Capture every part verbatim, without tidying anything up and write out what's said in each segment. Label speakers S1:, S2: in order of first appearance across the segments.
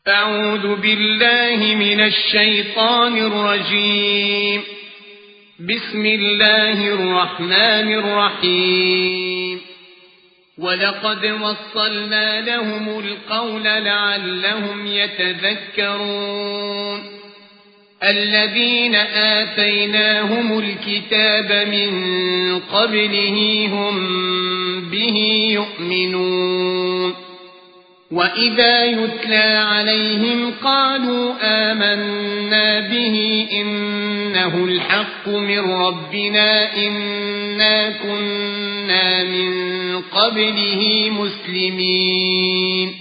S1: أعوذ بالله من الشيطان الرجيم. بسم الله الرحمن الرحيم. ولقد وصلنا لهم القول لعلهم يتذكرون. الذين آتيناهم الكتاب من قبله هم به يؤمنون. وإذا يتلى عليهم قالوا آمنا به إنه الحق من ربنا إنا كنا من قبله مسلمين.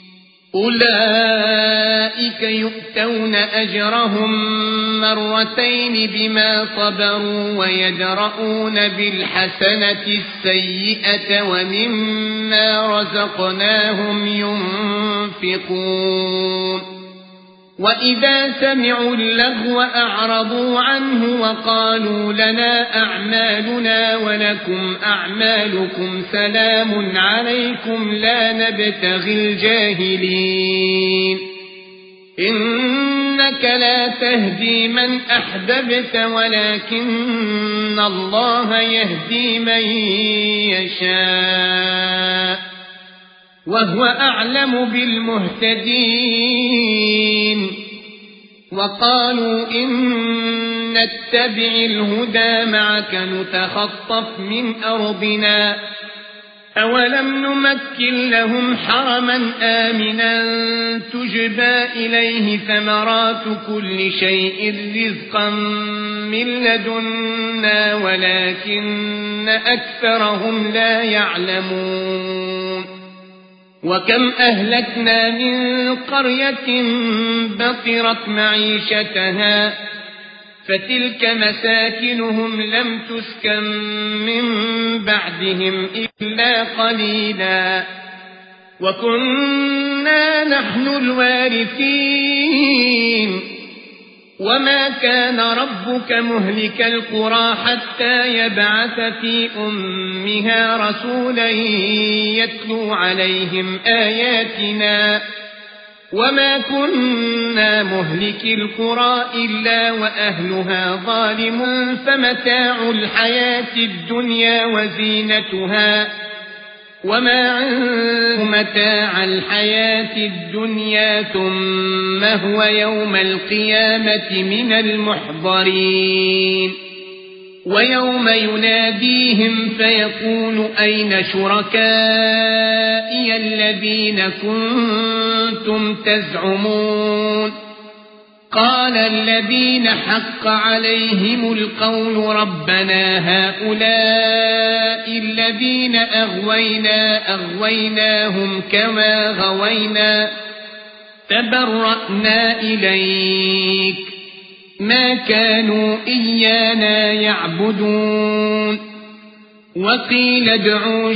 S1: أولئك يؤتون أجرهم مرتين بما صبروا ويدرؤون بالحسنة السيئة ومما رزقناهم ينفقون. وإذا سمعوا اللغو أعرضوا عنه وقالوا لنا أعمالنا ولكم أعمالكم سلام عليكم لا نبتغي الجاهلين. إنك لا تهدي من أحببت ولكن الله يهدي من يشاء وهو أعلم بالمهتدين. وقالوا إن نتبع الهدى معك نتخطف من أرضنا أولم نمكن لهم حرما آمنا تجبى إليه ثمرات كل شيء رزقا من لدنا ولكن أكثرهم لا يعلمون. وكم أهلكنا من قرية بطرت معيشتها فتلك مساكنهم لم تسكن من بعدهم إلا قليلا وكنا نحن الوارثين. وما كان ربك مهلك القرى حتى يبعث في أمها رسولا يتلو عليهم آياتنا وما كنا مهلك القرى إلا وأهلها ظالمون. فمتاع الحياة الدنيا وزينتها وما عند متاع الحياة الدنيا ثم هو يوم القيامة من المحضرين. ويوم يناديهم فيقول أين شركائي الذين كنتم تزعمون. قال الذين حق عليهم القول ربنا هؤلاء الذين أغوينا أغويناهم كما غوينا تبرأنا إليك ما كانوا إيانا يعبدون. وقيل ادعوا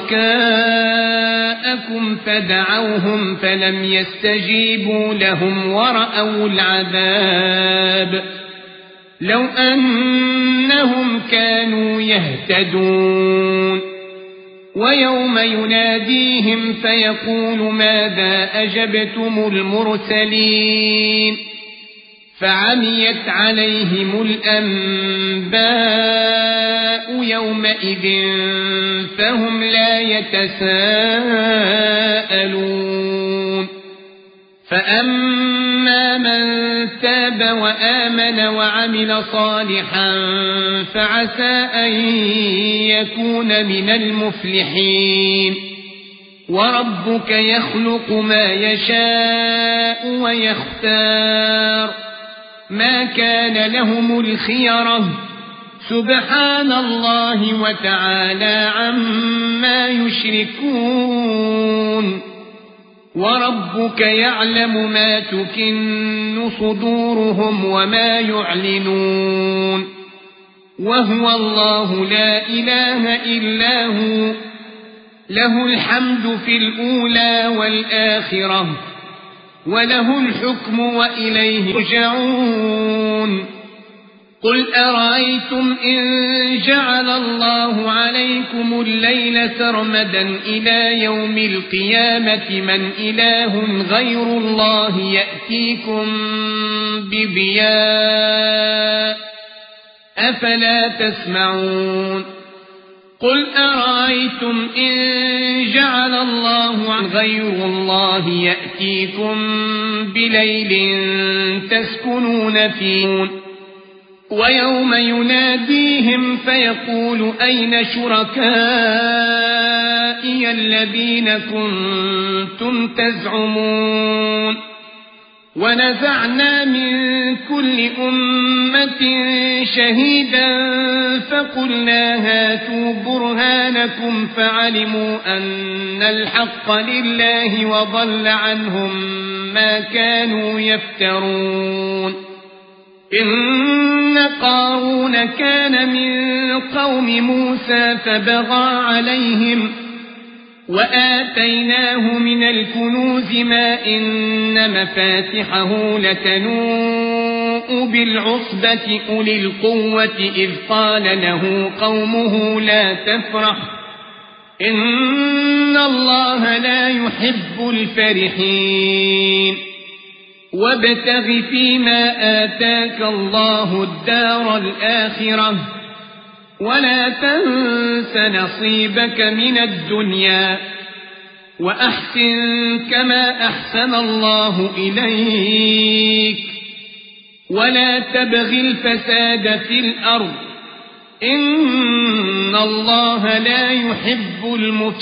S1: شركاءكم فدعوهم فلم يستجيبوا لهم ورأوا العذاب لو أنهم كانوا يهتدون. ويوم يناديهم فيقول ماذا أجبتم المرسلين فعميت عليهم الأنباء يومئذ فهم لا يتساءلون. فأما من تاب وآمن وعمل صالحا فعسى أن يكون من المفلحين. وربك يخلق ما يشاء ويختار ما كان لهم الخيرة سبحان الله وتعالى عما يشركون. وربك يعلم ما تكن صدورهم وما يعلنون. وهو الله لا إله إلا هو له الحمد في الأولى والآخرة وله الحكم وإليه يرجعون. قل أرأيتم إن جعل الله عليكم الليل سرمدا إلى يوم القيامة من إله غير الله يأتيكم بضياء أفلا تسمعون قل أرأيتم إن جعل الله غير الله يأتيكم بليل تسكنون فيه ويوم يناديهم فيقول أين شركائي الذين كنتم تزعمون ونزعنا من كل أمة شهيدا فقلنا هاتوا برهانكم فعلموا أن الحق لله وضل عنهم ما كانوا يفترون إن قارون كان من قوم موسى فبغى عليهم وآتيناه من الكنوز ما إن مفاتحه لتنوء بالعصبة أولي القوة إذ قال له قومه لا تفرح إن الله لا يحب الفرحين وابتغ فيما آتاك الله الدار الآخرة ولا تنس نصيبك من الدنيا وأحسن كما أحسن الله إليك ولا تبغ الفساد في الأرض إن الله لا يحب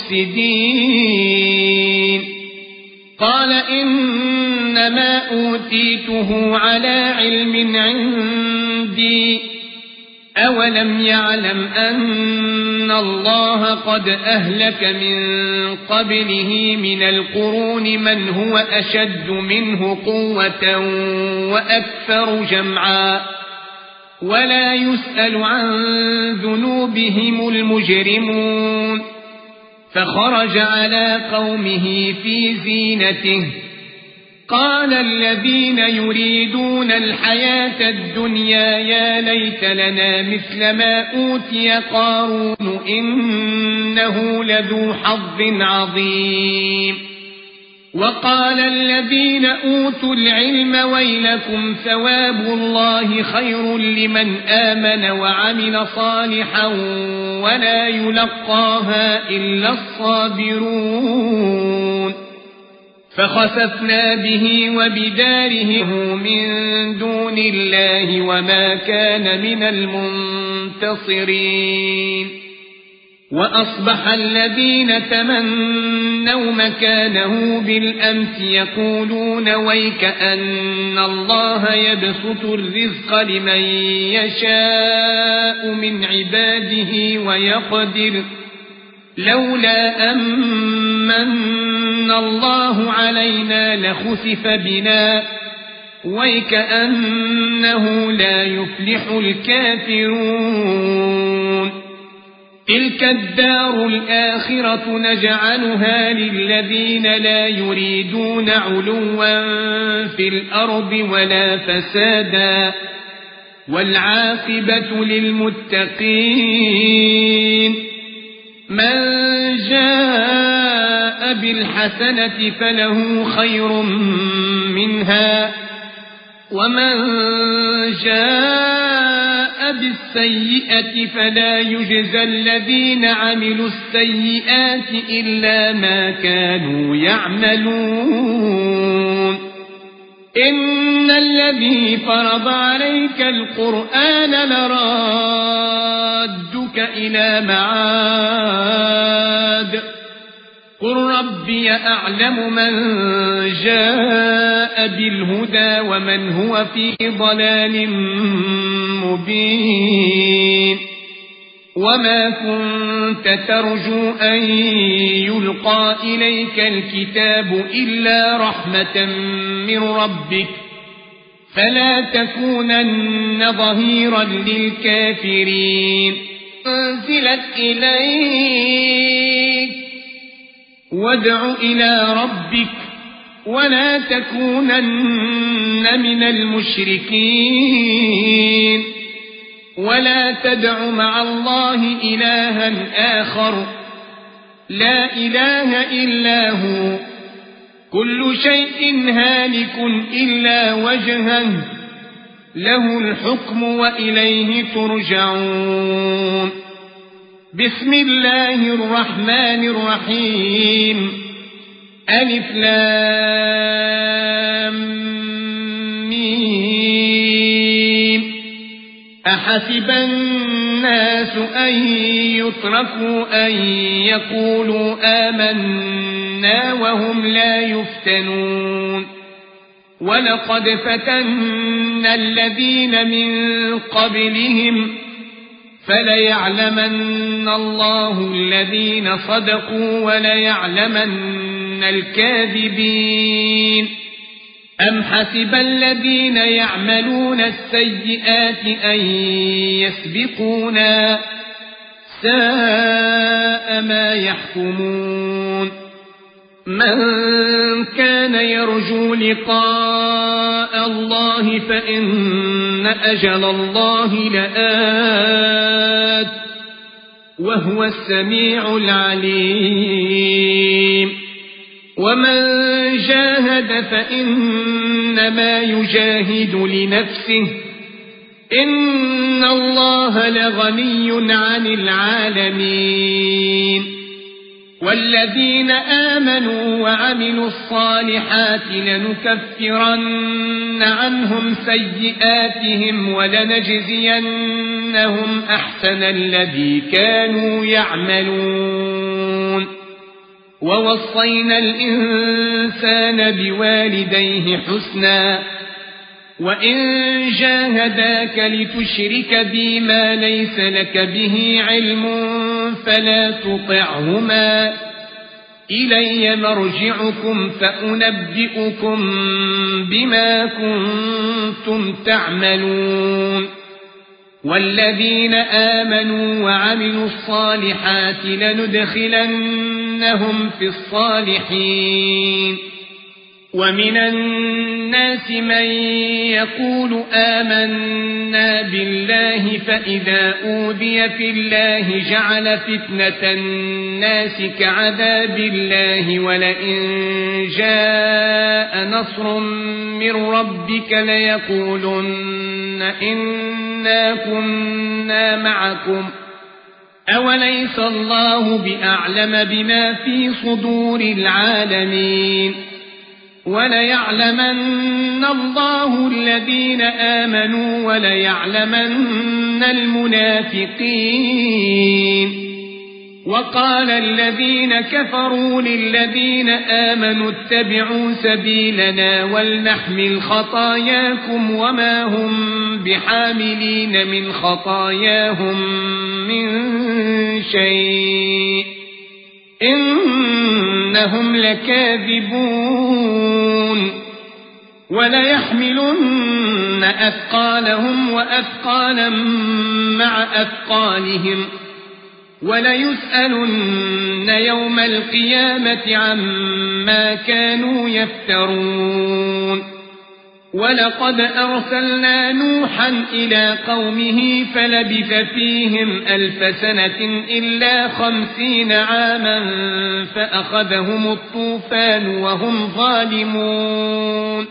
S1: المفسدين قال إنما أوتيته على علم عندي أولم يعلم أن الله قد أهلك من قبله من القرون من هو أشد منه قوة وأكثر جمعا ولا يسأل عن ذنوبهم المجرمون فخرج على قومه في زينته قال الذين يريدون الحياة الدنيا يا ليت لنا مثل ما أوتي قارون إنه لذو حظ عظيم وقال الذين أوتوا العلم ويلكم ثواب الله خير لمن آمن وعمل صالحا ولا يلقاها إلا الصابرون فخسفنا به وبداره من دون الله وما كان من المنتصرين وأصبح الذين تمنوا مكانه بالأمس يقولون ويك أن الله يبسط الرزق لمن يشاء من عباده ويقدر لولا أمن الله علينا لخسف بنا ويكأنه لا يفلح الكافرون تلك الدار الآخرة نجعلها للذين لا يريدون علوا في الأرض ولا فسادا والعاقبة للمتقين من جاء بالحسنة فله خير منها ومن جاء بالسيئة فلا يجزى الذين عملوا السيئات إلا ما كانوا يعملون إن الذي فرض عليك القرآن لرادك إلى معاد قل ربي أعلم من جاء بالهدى ومن هو في ضلال مبين وما كنت ترجو أن يلقى إليك الكتاب إلا رحمة من ربك فلا تكونن ظهيرا للكافرين أنزلت إليك وادع إلى ربك ولا تكونن من المشركين ولا تدع مع الله إلها آخر لا إله إلا هو كل شيء هالك إلا وجهه له الحكم وإليه ترجعون. بسم الله الرحمن الرحيم. ألف لام ميم. أحسب الناس أن يتركوا أن يقولوا آمنا وهم لا يفتنون ولقد فتنا الذين من قبلهم فليعلمن الله الذين صدقوا وليعلمن الكاذبين. أم حسب الذين يعملون السيئات أن يسبقونا ساء ما يحكمون. من كان يرجو لقاء الله فإن أجل الله لآت وهو السميع العليم. ومن جاهد فإنما يجاهد لنفسه إن الله لغني عن العالمين. والذين آمنوا وعملوا الصالحات لنكفرن عنهم سيئاتهم ولنجزينهم أحسن الذي كانوا يعملون. ووصينا الإنسان بوالديه حسنا وإن جاهداك لتشرك بي ما ليس لك به علم فلا تطعهما إلي مرجعكم فأنبئكم بما كنتم تعملون. والذين آمنوا وعملوا الصالحات لندخلنهم في الصالحين. ومن الناس من يقول آمنا بالله فإذا أوذي في الله جعل فتنة الناس كعذاب الله ولئن جاء نصر من ربك ليقولن إنا كنا معكم أوليس الله بأعلم بما في صدور العالمين. وليعلمن الله الذين آمنوا وليعلمن المنافقين. وقال الذين كفروا للذين آمنوا اتبعوا سبيلنا ولنحمل خطاياكم وما هم بحاملين من خطاياهم من شيء إنهم لكاذبون. وليحملن أثقالهم وأثقالا مع أثقالهم وليسألن يوم القيامة عما كانوا يفترون. ولقد أرسلنا نوحا إلى قومه فلبث فيهم ألف سنة إلا خمسين عاما فأخذهم الطوفان وهم ظالمون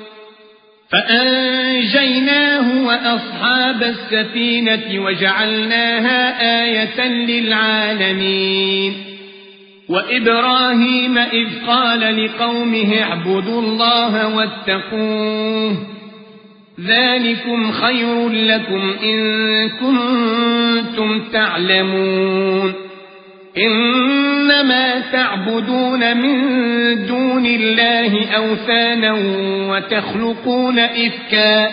S1: فأنجيناه وأصحاب السفينة وجعلناها آية للعالمين. وإبراهيم إذ قال لقومه اعبدوا الله واتقوه ذلكم خير لكم إن كنتم تعلمون. إنما تعبدون من دون الله أوثانا وتخلقون إفكا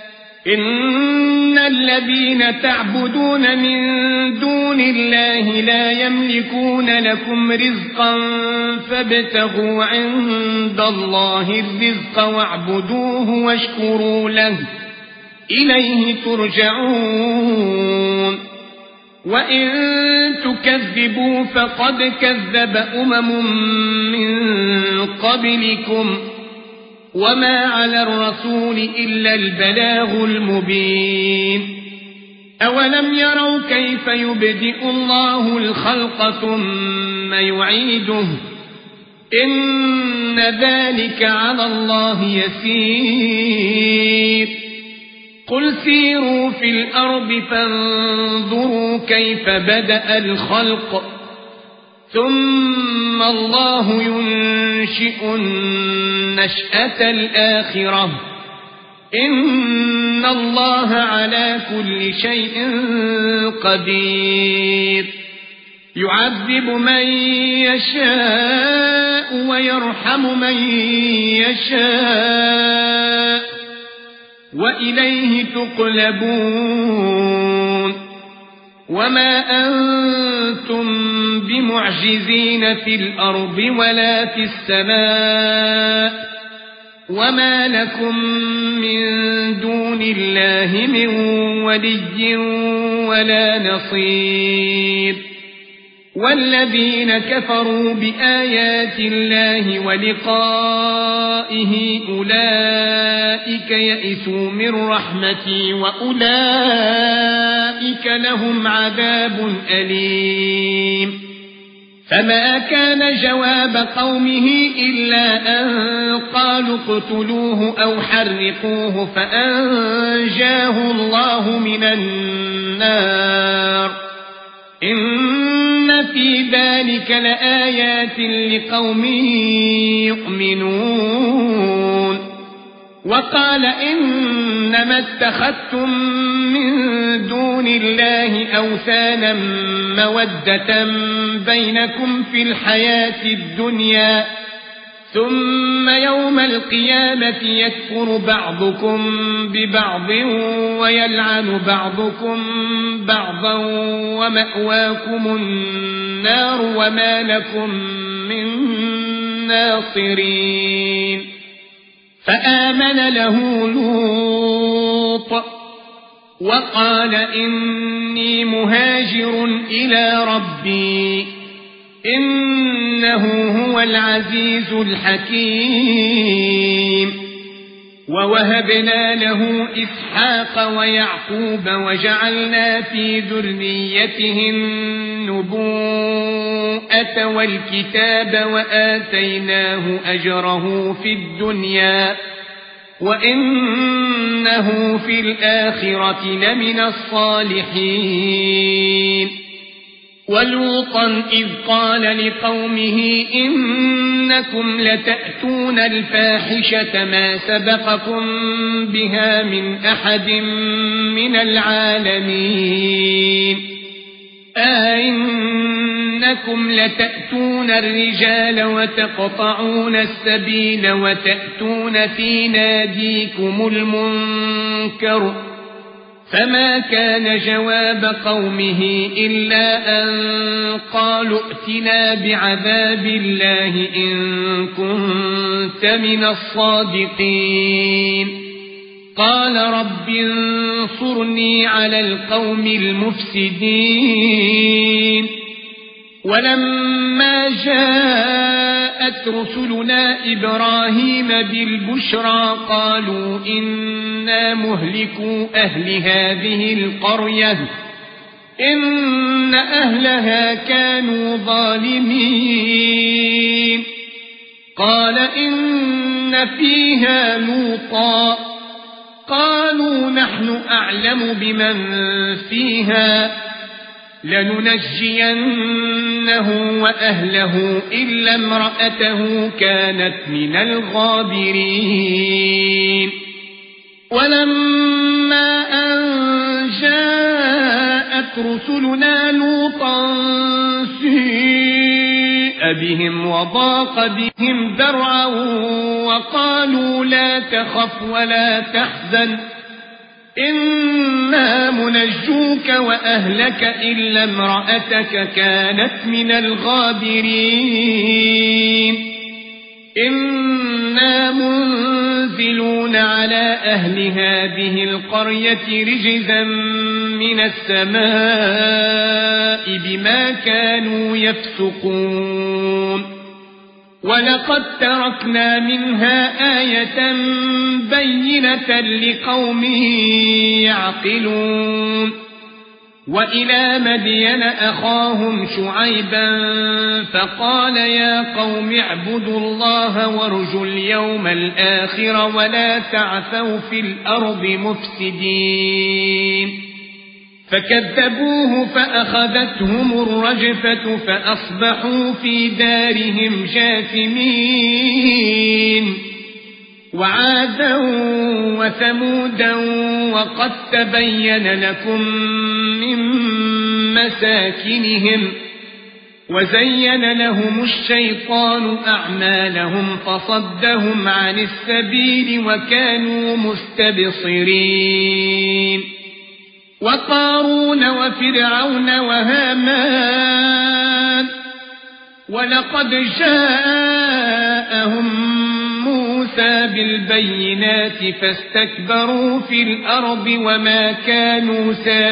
S1: إن الذين تعبدون من دون الله لا يملكون لكم رزقا فابتغوا عند الله الرزق واعبدوه واشكروا له إليه ترجعون. وإن تكذبوا فقد كذب أمم من قبلكم وما على الرسول إلا البلاغ المبين. أولم يروا كيف يبدئ الله الخلق ثم يعيده إن ذلك على الله يسير قل سيروا في الأرض فانظروا كيف بدأ الخلق ثم الله ينشئ النشأة الآخرة إن الله على كل شيء قدير يعذب من يشاء ويرحم من يشاء وإليه تقلبون وما أنتم بمعجزين في الأرض ولا في السماء وما لكم من دون الله من ولي ولا نصير والذين كفروا بآيات الله ولقائه أولئك يئسوا من رحمتي وأولئك لهم عذاب أليم فما كان جواب قومه إلا أن قالوا اقتلوه أو حرقوه فأنجاه الله من النار إن في ذلك لآيات لقوم يؤمنون وقال إنما اتخذتم من دون الله أوثانا مودة بينكم في الحياة الدنيا ثم يوم القيامة يكفر بعضكم ببعض ويلعن بعضكم بعضا ومأواكم النار وما لكم من ناصرين فآمن له لوط وقال إني مهاجر إلى ربي إنه هو العزيز الحكيم ووهبنا له إسحاق ويعقوب وجعلنا في ذريته النبوءة والكتاب وآتيناه أجره في الدنيا وإنه في الآخرة لمن الصالحين ولوطا إذ قال لقومه إنكم لتأتون الفاحشة ما سبقكم بها من أحد من العالمين أئنكم لتأتون الرجال وتقطعون السبيل وتأتون في ناديكم المنكر فما كان جواب قومه إلا أن قالوا ائتنا بعذاب الله إن كنت من الصادقين قال رب انصرني على القوم المفسدين ولما جاءت رسلنا إبراهيم بالبشرى قالوا إنا مهلكو أهل هذه القرية إن أهلها كانوا ظالمين قال إن فيها لوطا قالوا نحن أعلم بمن فيها لننجينه وأهله إلا امرأته كانت من الغابرين ولما أن جاءت رسلنا لوطا سيء بهم وضاق بهم ذرعا وقالوا لا تخف ولا تحزن إنا منجوك وأهلك إلا امرأتك كانت من الغابرين إنا منزلون على أهل هذه القرية رجزا من السماء بما كانوا يفسقون ولقد تركنا منها آية بينة لقوم يعقلون وإلى مدين أخاهم شعيبا فقال يا قوم اعبدوا الله وارجوا اليوم الآخر ولا تعثوا في الأرض مفسدين فكذبوه فأخذتهم الرجفة فأصبحوا في دارهم جاثمين وعادا وثمودا وقد تبين لكم من مساكنهم وزين لهم الشيطان أعمالهم فصدهم عن السبيل وكانوا مستبصرين وقارون وفرعون وهامان ولقد جاءهم موسى بالبينات فاستكبروا في الأرض وما كانوا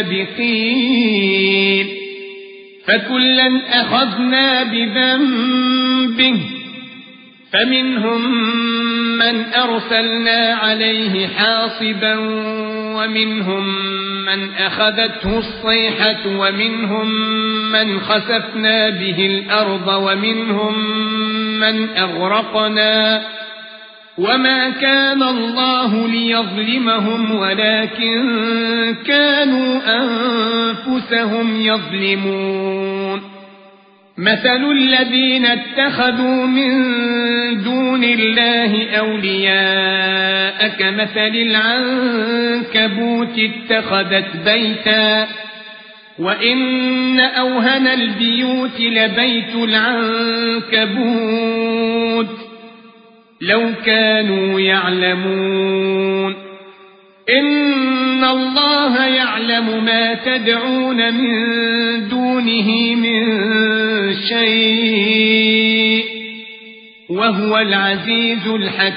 S1: سابقين فكلا أخذنا بذنبه فمنهم من أرسلنا عليه حاصبا ومنهم من أخذته الصيحة ومنهم من خسفنا به الأرض ومنهم من أغرقنا وما كان الله ليظلمهم ولكن كانوا أنفسهم يظلمون مثل الذين اتخذوا من دون الله أولياء كمثل العنكبوت اتخذت بيتا وإن أوهن البيوت لبيت العنكبوت لو كانوا يعلمون إن الله يعلم ما تدعون من دونه من شيء وهو العزيز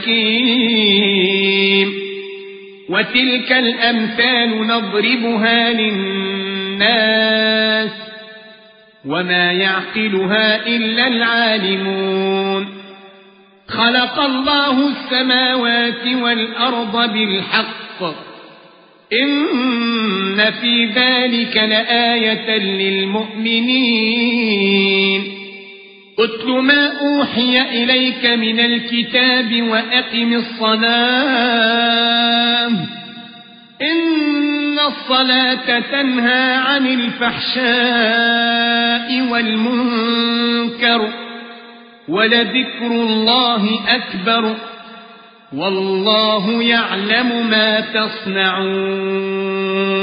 S1: الحكيم وتلك الأمثال نضربها للناس وما يعقلها إلا العالمون خلق الله السماوات والأرض بالحق إن في ذلك لآية للمؤمنين اتل ما أوحي إليك من الكتاب وأقم الصلاة إن الصلاة تنهى عن الفحشاء والمنكر ولذكر الله أكبر والله يعلم ما تصنعون